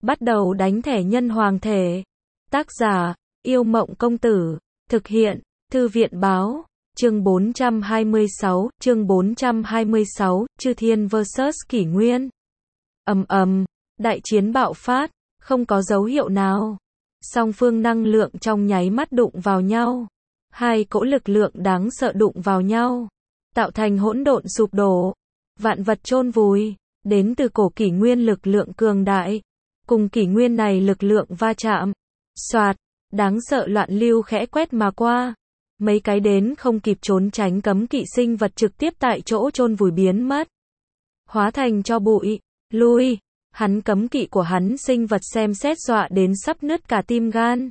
Bắt đầu đánh thẻ nhân hoàng thể. Tác giả, Yêu Mộng Công Tử. Thực hiện, Thư viện Báo. Chương 426, Chư Thiên vs Kỷ Nguyên. Đại chiến bạo phát, không có dấu hiệu nào. Song phương năng lượng trong nháy mắt đụng vào nhau. Hai cỗ lực lượng đáng sợ đụng vào nhau, tạo thành hỗn độn sụp đổ. Vạn vật chôn vùi, đến từ cổ kỷ nguyên lực lượng cường đại. Cùng kỷ nguyên này lực lượng va chạm. Soạt, đáng sợ loạn lưu khẽ quét mà qua. Mấy cái đến không kịp trốn tránh cấm kỵ sinh vật trực tiếp tại chỗ chôn vùi biến mất. Hóa thành cho bụi, lui. Hắn cấm kỵ của hắn sinh vật xem xét dọa đến sắp nứt cả tim gan.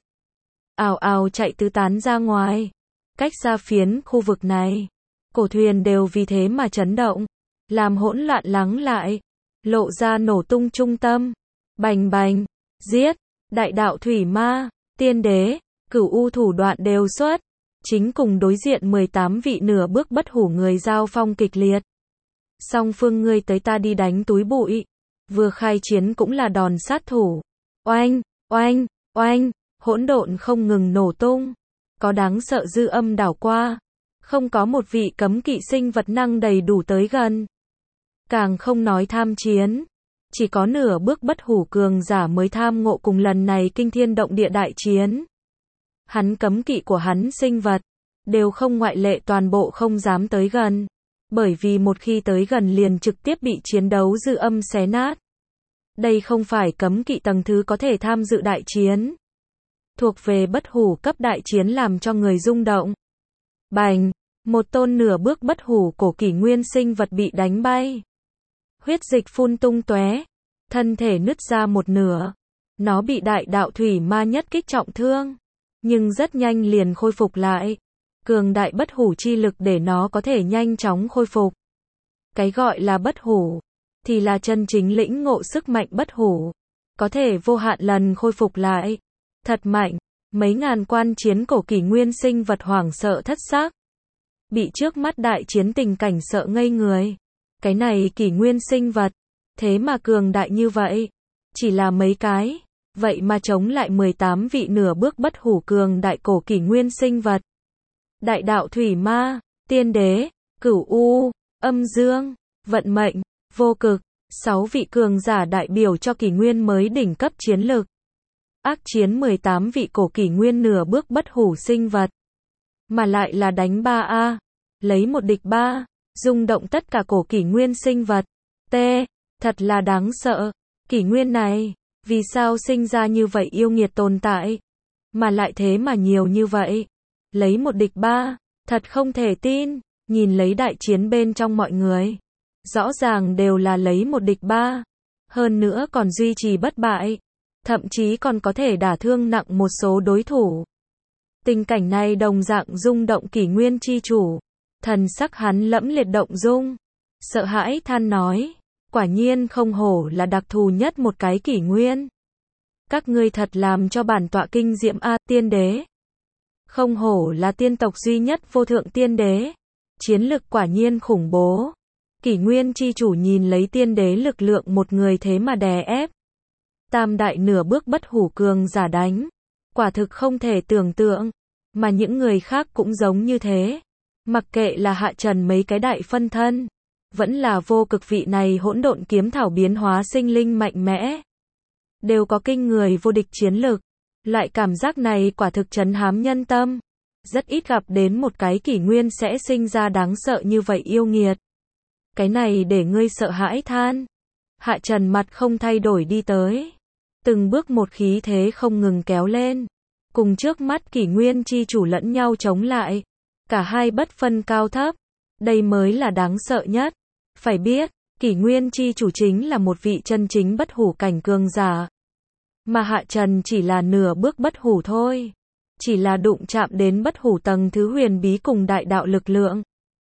Ào ào chạy tứ tán ra ngoài. Cách xa phiến khu vực này. Cổ thuyền đều vì thế mà chấn động. Làm hỗn loạn lắng lại. Lộ ra nổ tung trung tâm. Bành bành. Giết. Đại đạo thủy ma. Tiên đế. Cửu u thủ đoạn đều xuất. Chính cùng đối diện 18 vị nửa bước bất hủ người giao phong kịch liệt. Song phương ngươi tới ta đi đánh túi bụi. Vừa khai chiến cũng là đòn sát thủ. Oanh, oanh, oanh, hỗn độn không ngừng nổ tung. Có đáng sợ dư âm đảo qua. Không có một vị cấm kỵ sinh vật năng đầy đủ tới gần. Càng không nói tham chiến. Chỉ có nửa bước bất hủ cường giả mới tham ngộ cùng lần này kinh thiên động địa đại chiến. Hắn cấm kỵ của hắn sinh vật. Đều không ngoại lệ toàn bộ không dám tới gần. Bởi vì một khi tới gần liền trực tiếp bị chiến đấu dư âm xé nát. Đây không phải cấm kỵ tầng thứ có thể tham dự đại chiến. Thuộc về bất hủ cấp đại chiến làm cho người rung động. Bành, một tôn nửa bước bất hủ cổ kỷ nguyên sinh vật bị đánh bay. Huyết dịch phun tung tóe, thân thể nứt ra một nửa. Nó bị đại đạo thủy ma nhất kích trọng thương, nhưng rất nhanh liền khôi phục lại. Cường đại bất hủ chi lực để nó có thể nhanh chóng khôi phục. Cái gọi là bất hủ, thì là chân chính lĩnh ngộ sức mạnh bất hủ. Có thể vô hạn lần khôi phục lại. Thật mạnh, mấy ngàn quan chiến cổ kỷ nguyên sinh vật hoảng sợ thất xác. Bị trước mắt đại chiến tình cảnh sợ ngây người. Cái này kỷ nguyên sinh vật, thế mà cường đại như vậy. Chỉ là mấy cái, vậy mà chống lại 18 vị nửa bước bất hủ cường đại cổ kỷ nguyên sinh vật. Đại đạo thủy ma, tiên đế, cửu u, âm dương, vận mệnh, vô cực, 6 vị cường giả đại biểu cho kỷ nguyên mới đỉnh cấp chiến lực. Ác chiến 18 vị cổ kỷ nguyên nửa bước bất hủ sinh vật. Mà lại là đánh 3A, lấy một địch 3, rung động tất cả cổ kỷ nguyên sinh vật. Thật là đáng sợ. Kỷ nguyên này, vì sao sinh ra như vậy yêu nghiệt tồn tại? Mà lại thế mà nhiều như vậy. Lấy một địch 3, thật không thể tin. Nhìn lấy đại chiến bên trong mọi người. Rõ ràng đều là lấy một địch 3. Hơn nữa còn duy trì bất bại. Thậm chí còn có thể đả thương nặng một số đối thủ. Tình cảnh này đồng dạng rung động kỷ nguyên chi chủ. Thần sắc hắn lẫm liệt động dung. Sợ hãi than nói. Quả nhiên không hổ là đặc thù nhất một cái kỷ nguyên. Các ngươi thật làm cho bản tọa kinh diệm a, tiên đế. Không hổ là tiên tộc duy nhất vô thượng tiên đế. Chiến lực quả nhiên khủng bố. Kỷ nguyên chi chủ nhìn lấy tiên đế lực lượng một người thế mà đè ép. Tam đại nửa bước bất hủ cường giả đánh. Quả thực không thể tưởng tượng. Mà những người khác cũng giống như thế. Mặc kệ là hạ trần mấy cái đại phân thân. Vẫn là vô cực vị này hỗn độn kiếm thảo biến hóa sinh linh mạnh mẽ. Đều có kinh người vô địch chiến lực. Loại cảm giác này quả thực trấn hám nhân tâm. Rất ít gặp đến một cái kỷ nguyên sẽ sinh ra đáng sợ như vậy yêu nghiệt. Cái này để ngươi sợ hãi than. Hạ trần mặt không thay đổi đi tới. Từng bước một khí thế không ngừng kéo lên. Cùng trước mắt kỷ nguyên chi chủ lẫn nhau chống lại. Cả hai bất phân cao thấp. Đây mới là đáng sợ nhất. Phải biết, kỷ nguyên chi chủ chính là một vị chân chính bất hủ cảnh cường giả. Mà hạ trần chỉ là nửa bước bất hủ thôi. Chỉ là đụng chạm đến bất hủ tầng thứ huyền bí cùng đại đạo lực lượng.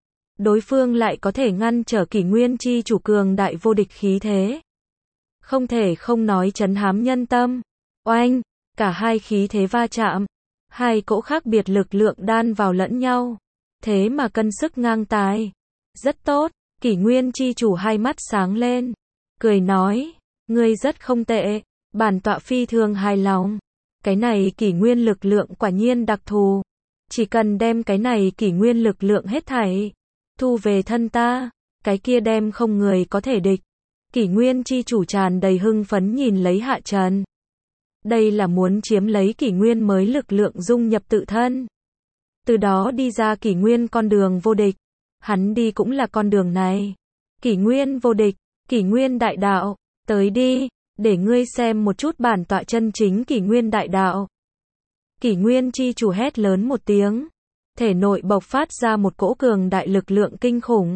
Đối phương lại có thể ngăn trở kỷ nguyên chi chủ cường đại vô địch khí thế. Không thể không nói trấn hám nhân tâm. Oanh, cả hai khí thế va chạm. Hai cỗ khác biệt lực lượng đan vào lẫn nhau. Thế mà cân sức ngang tài. Rất tốt, kỷ nguyên chi chủ hai mắt sáng lên. Cười nói, ngươi rất không tệ. Bản tọa phi thường hài lòng. Cái này kỷ nguyên lực lượng quả nhiên đặc thù. Chỉ cần đem cái này kỷ nguyên lực lượng hết thảy thu về thân ta, cái kia đem không người có thể địch. Kỷ nguyên chi chủ tràn đầy hưng phấn nhìn lấy Hạ Trần. Đây là muốn chiếm lấy kỷ nguyên mới lực lượng dung nhập tự thân. Từ đó đi ra kỷ nguyên con đường vô địch. Hắn đi cũng là con đường này. Kỷ nguyên vô địch, kỷ nguyên đại đạo, tới đi, để ngươi xem một chút bản tọa chân chính kỷ nguyên đại đạo. Kỷ nguyên chi chủ hét lớn một tiếng. Thể nội bộc phát ra một cỗ cường đại lực lượng kinh khủng.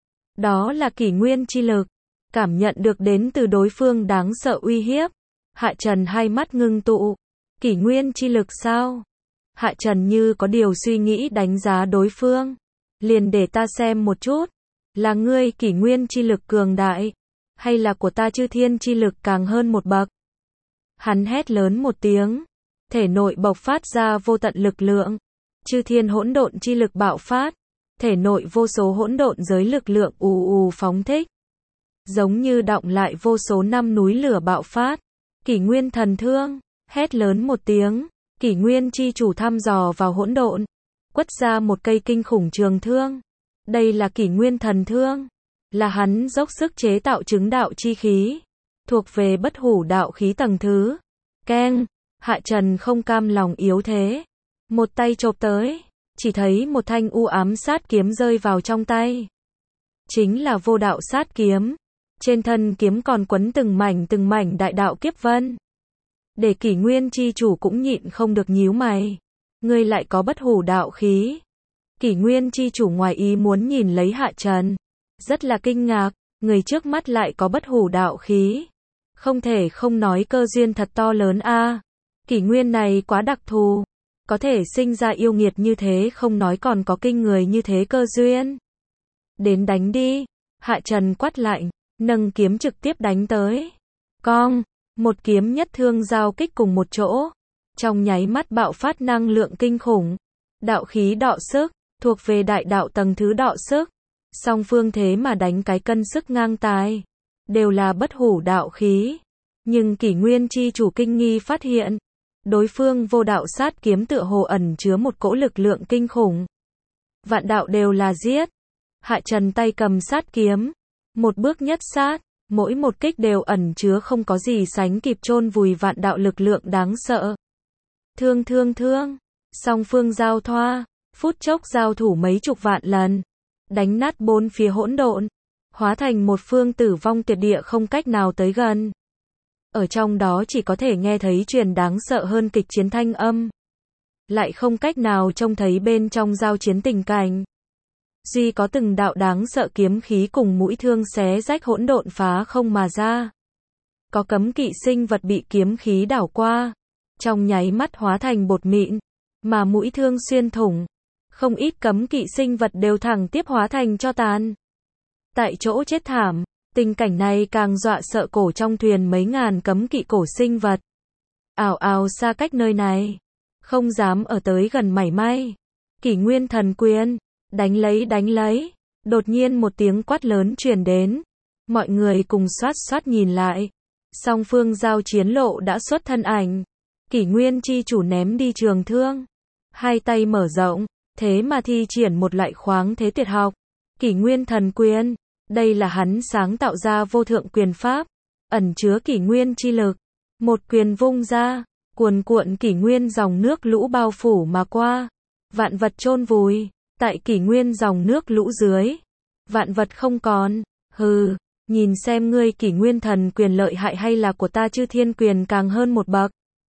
Đó là kỷ nguyên chi lực. Cảm nhận được đến từ đối phương đáng sợ uy hiếp. Hạ Trần hai mắt ngưng tụ. Kỷ nguyên chi lực sao? Hạ Trần như có điều suy nghĩ đánh giá đối phương. Liền để ta xem một chút. Là ngươi kỷ nguyên chi lực cường đại. Hay là của ta chư thiên chi lực càng hơn một bậc? Hắn hét lớn một tiếng. Thể nội bộc phát ra vô tận lực lượng. Chư thiên hỗn độn chi lực bạo phát. Thể nội vô số hỗn độn giới lực lượng ù ù phóng thích. Giống như đọng lại vô số năm núi lửa bạo phát. Kỷ nguyên thần thương. Hét lớn một tiếng. Kỷ nguyên chi chủ thăm dò vào hỗn độn. Quất ra một cây kinh khủng trường thương. Đây là kỷ nguyên thần thương. Là hắn dốc sức chế tạo chứng đạo chi khí. Thuộc về bất hủ đạo khí tầng thứ. Keng. Hạ Trần không cam lòng yếu thế. Một tay chộp tới. Chỉ thấy một thanh u ám sát kiếm rơi vào trong tay. Chính là vô đạo sát kiếm. Trên thân kiếm còn quấn từng mảnh đại đạo kiếp vân. Để kỷ nguyên chi chủ cũng nhịn không được nhíu mày. Ngươi lại có bất hủ đạo khí. Kỷ nguyên chi chủ ngoài ý muốn nhìn lấy Hạ Trần. Rất là kinh ngạc, người trước mắt lại có bất hủ đạo khí. Không thể không nói cơ duyên thật to lớn a. Kỷ nguyên này quá đặc thù. Có thể sinh ra yêu nghiệt như thế không nói còn có kinh người như thế cơ duyên. Đến đánh đi. Hạ Trần quát lạnh, nâng kiếm trực tiếp đánh tới. Cong, một kiếm nhất thương giao kích cùng một chỗ. Trong nháy mắt bạo phát năng lượng kinh khủng. Đạo khí đọ sức, thuộc về đại đạo tầng thứ đọ sức. Song phương thế mà đánh cái cân sức ngang tài. Đều là bất hủ đạo khí. Nhưng kỷ nguyên chi chủ kinh nghi phát hiện. Đối phương vô đạo sát kiếm tựa hồ ẩn chứa một cỗ lực lượng kinh khủng. Vạn đạo đều là giết. Hạ Trần tay cầm sát kiếm. Một bước nhất sát. Mỗi một kích đều ẩn chứa không có gì sánh kịp chôn vùi vạn đạo lực lượng đáng sợ. Thương. Song phương giao thoa. Phút chốc giao thủ mấy chục vạn lần. Đánh nát bốn phía hỗn độn. Hóa thành một phương tử vong tuyệt địa không cách nào tới gần. Ở trong đó chỉ có thể nghe thấy truyền đáng sợ hơn kịch chiến thanh âm. Lại không cách nào trông thấy bên trong giao chiến tình cảnh. Duy có từng đạo đáng sợ kiếm khí cùng mũi thương xé rách hỗn độn phá không mà ra. Có cấm kỵ sinh vật bị kiếm khí đảo qua. Trong nháy mắt hóa thành bột mịn. Mà mũi thương xuyên thủng. Không ít cấm kỵ sinh vật đều thẳng tiếp hóa thành tro tàn. Tại chỗ chết thảm. Tình cảnh này càng dọa sợ cổ trong thuyền mấy ngàn cấm kỵ cổ sinh vật. Ào ào xa cách nơi này. Không dám ở tới gần mảy may. Kỷ nguyên thần quyền. Đánh lấy. Đột nhiên một tiếng quát lớn truyền đến. Mọi người cùng xoát nhìn lại. Song phương giao chiến lộ đã xuất thân ảnh. Kỷ nguyên chi chủ ném đi trường thương. Hai tay mở rộng. Thế mà thi triển một loại khoáng thế tuyệt học. Kỷ nguyên thần quyền. Đây là hắn sáng tạo ra vô thượng quyền pháp. Ẩn chứa kỷ nguyên chi lực. Một quyền vung ra. Cuồn cuộn kỷ nguyên dòng nước lũ bao phủ mà qua. Vạn vật chôn vùi. Tại kỷ nguyên dòng nước lũ dưới. Vạn vật không còn. Hừ. Nhìn xem ngươi kỷ nguyên thần quyền lợi hại hay là của ta chư thiên quyền càng hơn một bậc.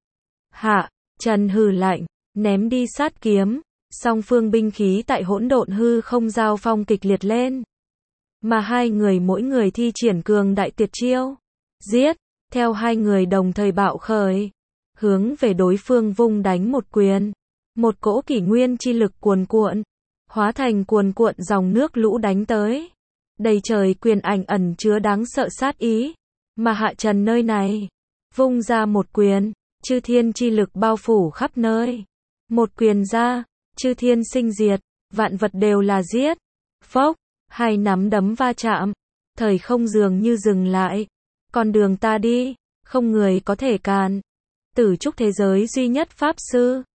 Hạ Trần hừ lạnh. Ném đi sát kiếm. Song phương binh khí tại hỗn độn hư không giao phong kịch liệt lên. Mà hai người mỗi người thi triển cường đại tuyệt chiêu. Giết. Theo hai người đồng thời bạo khởi. Hướng về đối phương vung đánh một quyền. Một cỗ kỷ nguyên chi lực cuồn cuộn. Hóa thành cuồn cuộn dòng nước lũ đánh tới. Đầy trời quyền ảnh ẩn chứa đáng sợ sát ý. Mà Hạ Trần nơi này. Vung ra một quyền. Chư thiên chi lực bao phủ khắp nơi. Một quyền ra. Chư thiên sinh diệt. Vạn vật đều là giết. Phốc. Hai nắm đấm va chạm. Thời không dường như dừng lại. Con đường ta đi. không người có thể cản. Tử trúc thế giới duy nhất pháp sư.